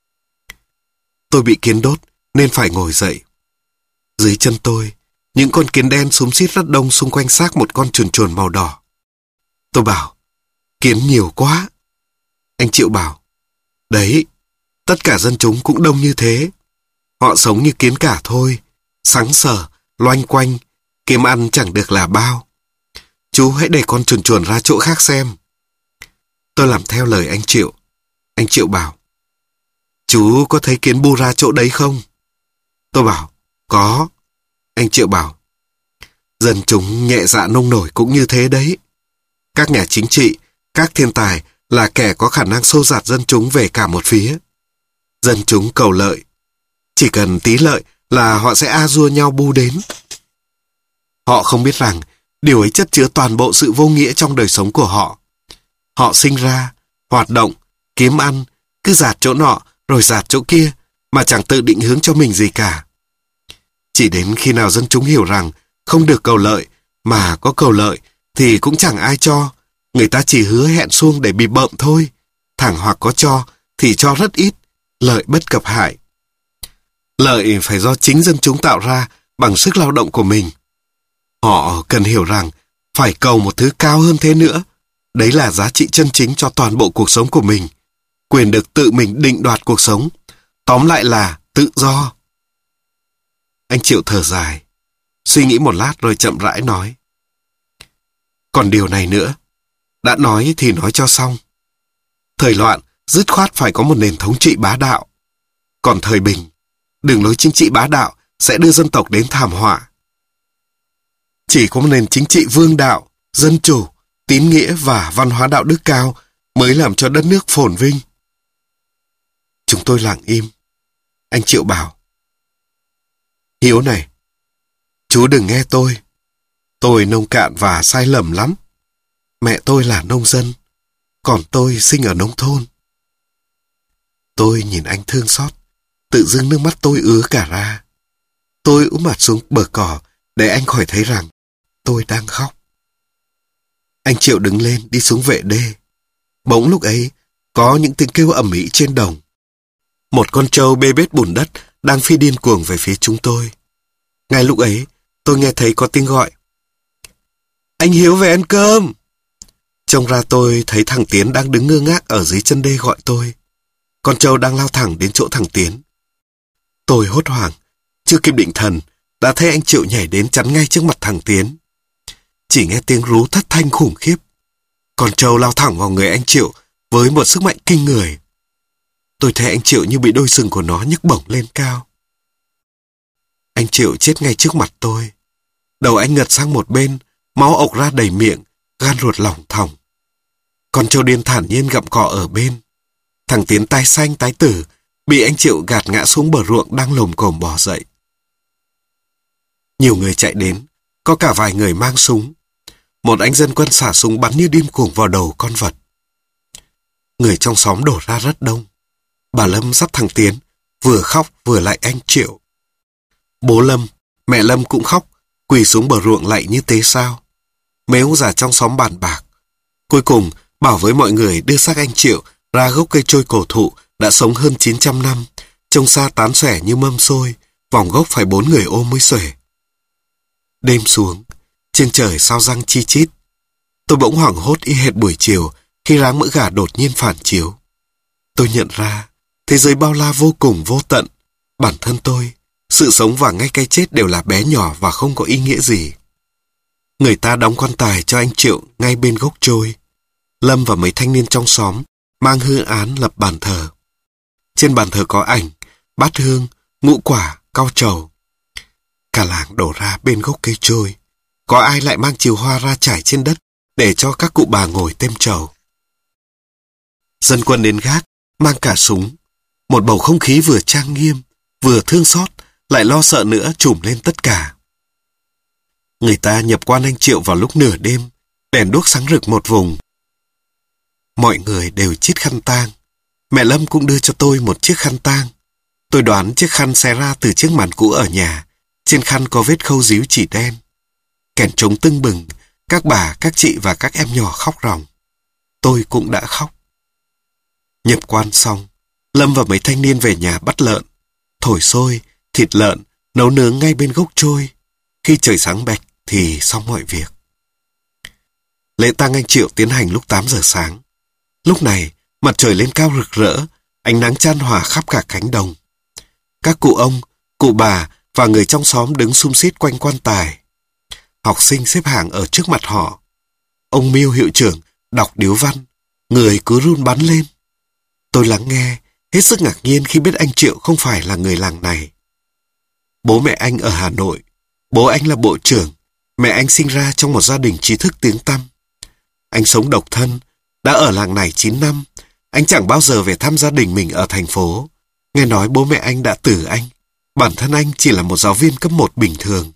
Tôi bị kiến đốt nên phải ngồi dậy. Dưới chân tôi, những con kiến đen xúm xít rất đông xung quanh xác một con chuồn chuồn màu đỏ. Tôi bảo, kiến nhiều quá. Anh Triệu bảo, đấy, tất cả dân chúng cũng đông như thế. Họ sống như kiến cả thôi, sáng sờ, loanh quanh, kiếm ăn chẳng được là bao. Chú hãy để con chuồn chuồn ra chỗ khác xem. Tôi làm theo lời anh Triệu. Anh Triệu bảo, chú có thấy kiến bu ra chỗ đấy không? Tôi bảo, có. Anh Triệu bảo, dân chúng nhẹ dạ nông nổi cũng như thế đấy. Các nhà chính trị, các thiên tài là kẻ có khả năng xô dạt dân chúng về cả một phía. Dân chúng cầu lợi. Chỉ cần tí lợi là họ sẽ a dua nhau bu đến. Họ không biết rằng điều ấy chất chứa toàn bộ sự vô nghĩa trong đời sống của họ. Họ sinh ra, hoạt động, kiếm ăn, cứ dạt chỗ nọ rồi dạt chỗ kia mà chẳng tự định hướng cho mình gì cả. Chỉ đến khi nào dân chúng hiểu rằng không được cầu lợi mà có cầu lợi thì cũng chẳng ai cho, Người ta chỉ hứa hẹn suông để bị bợm thôi. Thẳng hoặc có cho thì cho rất ít, lợi bất cập hại. Lợi phải do chính dân chúng tạo ra bằng sức lao động của mình. Họ cần hiểu rằng phải cầu một thứ cao hơn thế nữa. Đấy là giá trị chân chính cho toàn bộ cuộc sống của mình. Quyền được tự mình định đoạt cuộc sống. Tóm lại là tự do. Anh Triệu thở dài, suy nghĩ một lát rồi chậm rãi nói. Còn điều này nữa, đã nói thì nói cho xong. Thời loạn, dứt khoát phải có một nền thống trị bá đạo. Còn thời bình, đường lối chính trị bá đạo sẽ đưa dân tộc đến thảm họa. Chỉ có một nền chính trị vương đạo, dân chủ, tín nghĩa và văn hóa đạo đức cao mới làm cho đất nước phồn vinh. Chúng tôi lặng im. Anh Triệu bảo. Hiếu này, chú đừng nghe tôi. Tôi nông cạn và sai lầm lắm. Mẹ tôi là nông dân, còn tôi sinh ở nông thôn. Tôi nhìn anh thương xót, tự dưng nước mắt tôi ứa cả ra. Tôi úp mặt xuống bờ cỏ để anh khỏi thấy rằng tôi đang khóc. Anh Triệu đứng lên đi xuống vệ đê. Bỗng lúc ấy có những tiếng kêu ầm ĩ trên đồng. Một con trâu bê bết bùn đất đang phi điên cuồng về phía chúng tôi. Ngay lúc ấy tôi nghe thấy có tiếng gọi. Anh Hiếu về ăn cơm. Trông ra tôi thấy thằng Tiến đang đứng ngơ ngác ở dưới chân đê gọi tôi. Con trâu đang lao thẳng đến chỗ thằng Tiến. Tôi hốt hoảng, chưa kịp định thần, đã thấy anh Triệu nhảy đến chắn ngay trước mặt thằng Tiến. Chỉ nghe tiếng rú thất thanh khủng khiếp. Con trâu lao thẳng vào người anh Triệu với một sức mạnh kinh người. Tôi thấy anh Triệu như bị đôi sừng của nó nhấc bổng lên cao. Anh Triệu chết ngay trước mặt tôi. Đầu anh ngật sang một bên, máu ộc ra đầy miệng, gan ruột lỏng thòng. Con trâu điên thản nhiên gặm cỏ ở bên. Thằng Tiến tái xanh tái tử, bị anh Triệu gạt ngã xuống bờ ruộng đang lồm cồm bò dậy. Nhiều người chạy đến, có cả vài người mang súng. Một anh dân quân xả súng bắn như điên cuồng vào đầu con vật. Người trong xóm đổ ra rất đông. Bà Lâm dắt thằng Tiến, vừa khóc vừa lạy anh Triệu. Bố Lâm, mẹ Lâm cũng khóc, quỳ xuống bờ ruộng lạy như tế sao. Mấy ông già trong xóm bàn bạc. Cuối cùng, bảo với mọi người đưa xác anh Triệu ra gốc cây trôi cổ thụ đã sống hơn chín trăm năm, trông xa tán xòe như mâm xôi, vòng gốc phải bốn người ôm mới xuể. Đêm xuống, trên trời sao răng chi chít. Tôi bỗng hoảng hốt y hệt buổi chiều khi ráng mỡ gà đột nhiên phản chiếu. Tôi nhận ra, thế giới bao la vô cùng vô tận. Bản thân tôi, sự sống và ngay cái chết đều là bé nhỏ và không có ý nghĩa gì. Người ta đóng quan tài cho anh Triệu ngay bên gốc trôi. Lâm và mấy thanh niên trong xóm mang hương án lập bàn thờ. Trên bàn thờ có ảnh, bát hương, ngũ quả, cau trầu. Cả làng đổ ra bên gốc cây trôi. Có ai lại mang chiều hoa ra trải trên đất để cho các cụ bà ngồi têm trầu. Dân quân đến gác, mang cả súng. Một bầu không khí vừa trang nghiêm, vừa thương xót, lại lo sợ nữa trùm lên tất cả. Người ta nhập quan anh Triệu vào lúc nửa đêm, đèn đuốc sáng rực một vùng. Mọi người đều chiết khăn tang. Mẹ Lâm cũng đưa cho tôi một chiếc khăn tang. Tôi đoán chiếc khăn xé ra từ chiếc màn cũ ở nhà. Trên khăn có vết khâu díu chỉ đen. Kèn trống tưng bừng, các bà, các chị và các em nhỏ khóc ròng. Tôi cũng đã khóc. Nhập quan xong, Lâm và mấy thanh niên về nhà bắt lợn, thổi xôi, thịt lợn, nấu nướng ngay bên gốc trôi. Khi trời sáng bạch thì xong mọi việc. Lễ tang anh Triệu tiến hành lúc tám giờ sáng. Lúc này, mặt trời lên cao rực rỡ, ánh nắng chan hòa khắp cả cánh đồng. Các cụ ông, cụ bà và người trong xóm đứng sum xít quanh quan tài. Học sinh xếp hàng ở trước mặt họ. Ông Miêu hiệu trưởng đọc điếu văn, người cứ run bắn lên. Tôi lắng nghe, hết sức ngạc nhiên khi biết anh Triệu không phải là người làng này. Bố mẹ anh ở Hà Nội, bố anh là bộ trưởng, mẹ anh sinh ra trong một gia đình trí thức tiếng tăm. Anh sống độc thân, đã ở làng này chín năm, anh chẳng bao giờ về thăm gia đình mình ở thành phố. Nghe nói bố mẹ anh đã tử anh, bản thân anh chỉ là một giáo viên cấp một bình thường.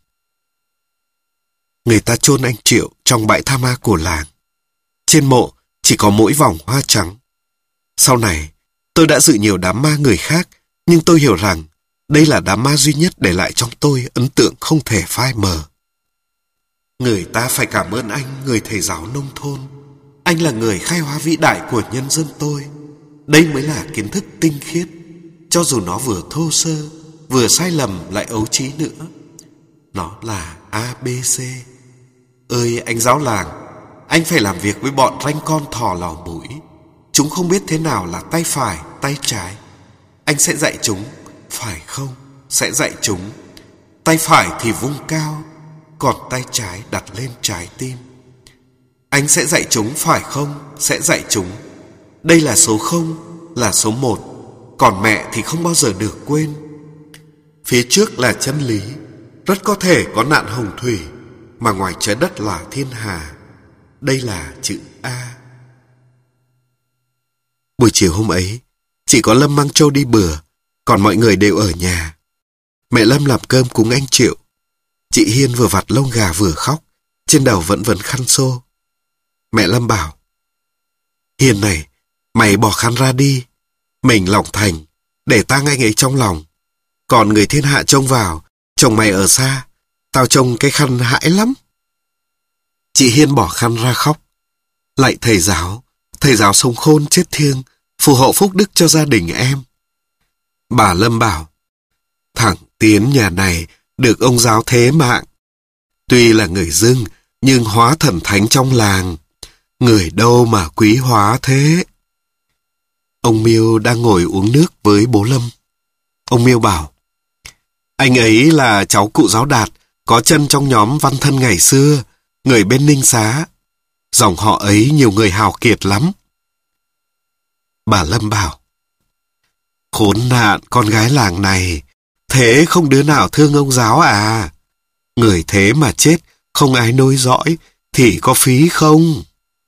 Người ta chôn anh Triệu trong bãi tha ma của làng. Trên mộ chỉ có mỗi vòng hoa trắng. Sau này, tôi đã dự nhiều đám ma người khác, nhưng tôi hiểu rằng đây là đám ma duy nhất để lại trong tôi ấn tượng không thể phai mờ. Người ta phải cảm ơn anh, người thầy giáo nông thôn. Anh là người khai hóa vĩ đại của nhân dân tôi. Đây mới là kiến thức tinh khiết, cho dù nó vừa thô sơ, vừa sai lầm lại ấu trí nữa. Nó là a bê xê. Ơi anh giáo làng, anh phải làm việc với bọn ranh con thò lò mũi. Chúng không biết thế nào là tay phải, tay trái. Anh sẽ dạy chúng, phải không? Sẽ dạy chúng. Tay phải thì vung cao, còn tay trái đặt lên trái tim. Anh sẽ dạy chúng, phải không? Sẽ dạy chúng. Đây là số không, là số một. Còn mẹ thì không bao giờ được quên. Phía trước là chân lý. Rất có thể có nạn hồng thủy, mà ngoài trái đất là thiên hà. Đây là chữ A. Buổi chiều hôm ấy, chỉ có Lâm mang trâu đi bừa, còn mọi người đều ở nhà. Mẹ Lâm làm cơm cúng anh Triệu. Chị Hiên vừa vặt lông gà vừa khóc, trên đầu vẫn vấn khăn xô. Mẹ Lâm bảo: Hiên này, mày bỏ khăn ra đi. Mình lòng thành, để tang anh ấy trong lòng. Còn người thiên hạ trông vào, chồng mày ở xa, tao trông cái khăn hãi lắm. Chị Hiên bỏ khăn ra khóc. Lạy thầy giáo, thầy giáo sống khôn chết thiêng, phù hộ phúc đức cho gia đình em. Bà Lâm bảo: Thằng Tiến nhà này được ông giáo thế mạng. Tuy là người dưng, nhưng hóa thần thánh trong làng. Người đâu mà quý hóa thế. Ông Miêu đang ngồi uống nước với bố Lâm. Ông Miêu bảo: Anh ấy là cháu cụ giáo Đạt, có chân trong nhóm văn thân ngày xưa, người bên Ninh Xá. Dòng họ ấy nhiều người hào kiệt lắm. Bà Lâm bảo: Khốn nạn con gái làng này, thế không đứa nào thương ông giáo à? Người thế mà chết, không ai nối dõi, thì có phí không?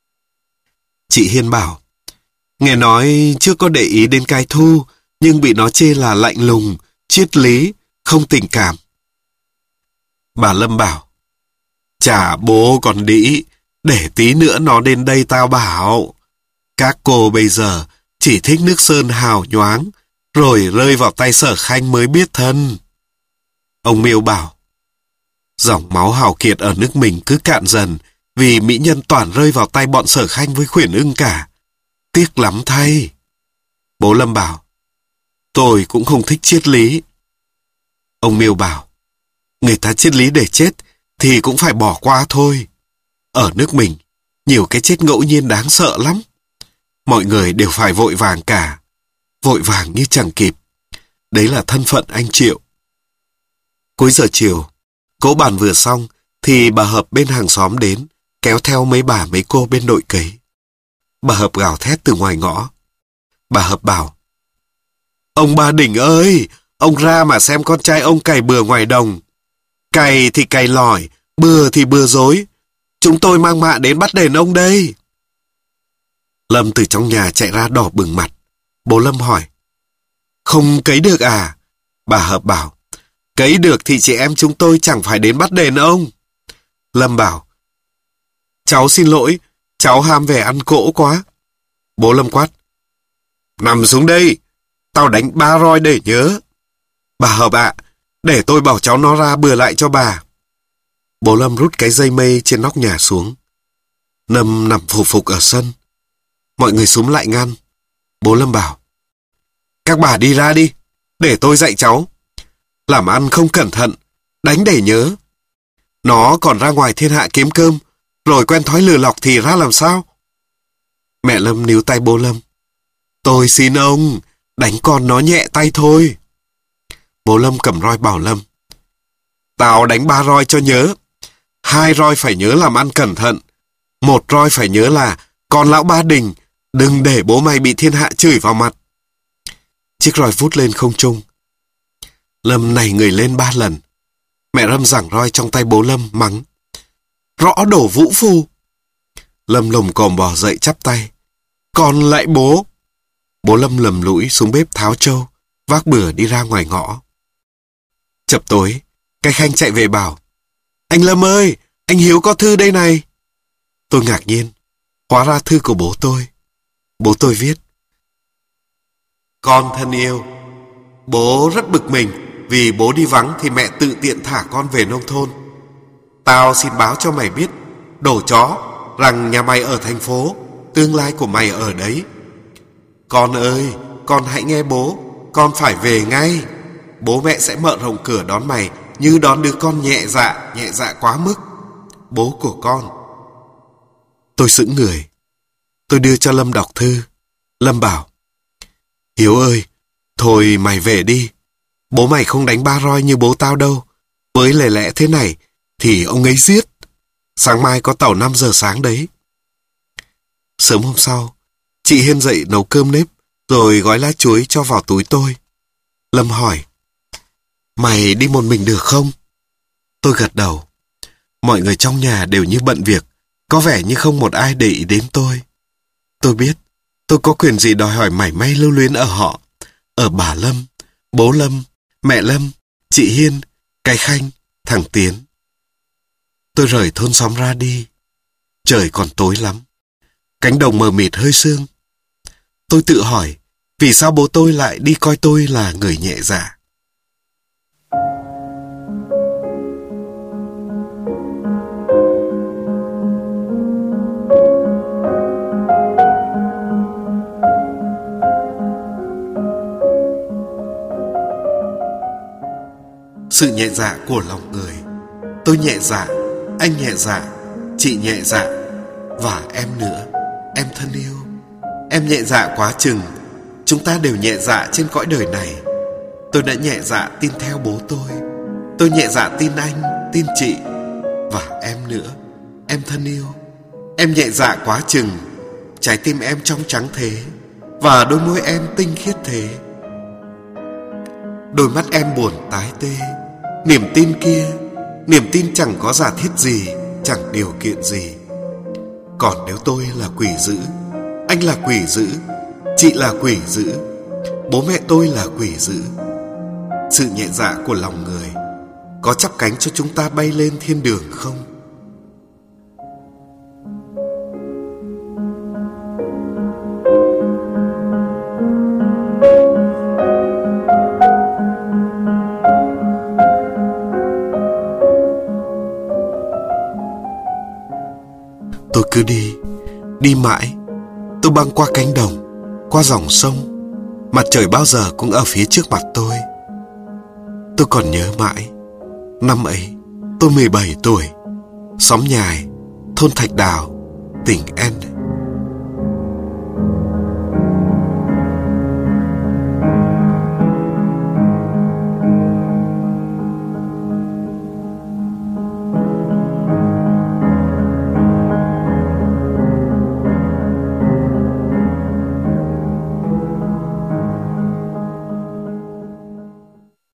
Chị Hiên bảo: Nghe nói chưa có để ý đến Cái Thu, nhưng bị nó chê là lạnh lùng, triết lý, không tình cảm. Bà Lâm bảo: Chả bố còn đĩ, để tí nữa nó đến đây tao bảo. Các cô bây giờ chỉ thích nước sơn hào nhoáng, rồi rơi vào tay Sở Khanh mới biết thân. Ông Miêu bảo: Dòng máu hào kiệt ở nước mình cứ cạn dần, vì mỹ nhân toàn rơi vào tay bọn Sở Khanh với Khuyển Ưng cả. Tiếc lắm thay. Bố Lâm bảo: Tôi cũng không thích triết lý. Ông Miêu bảo: Người ta triết lý để chết thì cũng phải bỏ qua thôi. Ở nước mình, nhiều cái chết ngẫu nhiên đáng sợ lắm. Mọi người đều phải vội vàng cả. Vội vàng như chẳng kịp. Đấy là thân phận anh Triệu. Cuối giờ chiều, cỗ bàn vừa xong thì bà Hợp bên hàng xóm đến, kéo theo mấy bà mấy cô bên đội cấy. Bà Hợp gào thét từ ngoài ngõ. Bà Hợp bảo: Ông Ba Đỉnh ơi, ông ra mà xem con trai ông cày bừa ngoài đồng. Cày thì cày lỏi, bừa thì bừa dối. Chúng tôi mang mạ đến bắt đền ông đây. Lâm từ trong nhà chạy ra đỏ bừng mặt. Bố Lâm hỏi: Không cấy được à? Bà Hợp bảo: Cấy được thì chị em chúng tôi chẳng phải đến bắt đền ông. Lâm bảo: Cháu xin lỗi, cháu ham về ăn cỗ quá. Bố Lâm quát: Nằm xuống đây, tao đánh ba roi để nhớ. Bà Hợp ạ, để tôi bảo cháu nó ra bừa lại cho bà. Bố Lâm rút cái dây mây trên nóc nhà xuống. Nâm nằm phù phục ở sân. Mọi người xúm lại ngăn. Bố Lâm bảo: Các bà đi ra đi, để tôi dạy cháu. Làm ăn không cẩn thận, đánh để nhớ. Nó còn ra ngoài thiên hạ kiếm cơm, rồi quen thói lừa lọc thì ra làm sao? Mẹ Lâm níu tay bố Lâm: Tôi xin ông, đánh con nó nhẹ tay thôi. Bố Lâm cầm roi bảo Lâm: Tao đánh ba roi cho nhớ. Hai roi phải nhớ làm ăn cẩn thận. Một roi phải nhớ là con lão Ba Đình, đừng để bố mày bị thiên hạ chửi vào mặt. Chiếc roi vút lên không trung. Lâm nảy người lên ba lần. Mẹ Lâm giằng roi trong tay bố Lâm mắng: Rõ đổ vũ phu. Lâm lồm cồm bò dậy chắp tay: Con lại bố. Bố Lâm lầm lũi xuống bếp tháo trâu, vác bừa đi ra ngoài ngõ. Chập tối, cái Khanh chạy về bảo: Anh Lâm ơi, anh Hiếu có thư đây này. Tôi ngạc nhiên, hóa ra thư của bố tôi. Bố tôi viết: Con thân yêu, bố rất bực mình vì bố đi vắng thì mẹ tự tiện thả con về nông thôn. Tao xin báo cho mày biết, đồ chó, rằng nhà mày ở thành phố, tương lai của mày ở đấy. Con ơi, con hãy nghe bố, con phải về ngay. Bố mẹ sẽ mở rộng cửa đón mày như đón đứa con nhẹ dạ, nhẹ dạ quá mức. Bố của con. Tôi sững người. Tôi đưa cho Lâm đọc thư. Lâm bảo: Hiếu ơi, thôi mày về đi. Bố mày không đánh ba roi như bố tao đâu. Với lời lẽ thế này thì ông ấy giết. Sáng mai có tàu năm giờ sáng đấy. Sớm hôm sau, chị Hiên dậy nấu cơm nếp rồi gói lá chuối cho vào túi tôi. Lâm hỏi: Mày đi một mình được không? Tôi gật đầu. Mọi người trong nhà đều như bận việc, có vẻ như không một ai để ý đến tôi. Tôi biết tôi có quyền gì đòi hỏi mảy may lưu luyến ở họ, ở bà Lâm, bố Lâm, mẹ Lâm, chị Hiên, cái Khanh, thằng Tiến. Tôi rời thôn xóm ra đi. Trời còn tối lắm. Cánh đồng mờ mịt hơi sương. Tôi tự hỏi, vì sao bố tôi lại đi coi tôi là người nhẹ dạ? Sự nhẹ dạ của lòng người. Tôi nhẹ dạ, anh nhẹ dạ, chị nhẹ dạ, và em nữa, em thân yêu. Em nhẹ dạ quá chừng. Chúng ta đều nhẹ dạ trên cõi đời này. Tôi đã nhẹ dạ tin theo bố tôi. Tôi nhẹ dạ tin anh, tin chị, và em nữa, em thân yêu. Em nhẹ dạ quá chừng. Trái tim em trong trắng thế, và đôi môi em tinh khiết thế. Đôi mắt em buồn tái tê. Niềm tin kia, niềm tin chẳng có giả thiết gì, chẳng điều kiện gì. Còn nếu tôi là quỷ dữ, anh là quỷ dữ, chị là quỷ dữ, bố mẹ tôi là quỷ dữ, sự nhẹ dạ của lòng người có chắp cánh cho chúng ta bay lên thiên đường không? Tôi cứ đi, đi mãi. Tôi băng qua cánh đồng, qua dòng sông. Mặt trời bao giờ cũng ở phía trước mặt tôi. Tôi còn nhớ mãi. Năm ấy, tôi mười bảy tuổi. Xóm Nhài, thôn Thạch Đào, tỉnh N.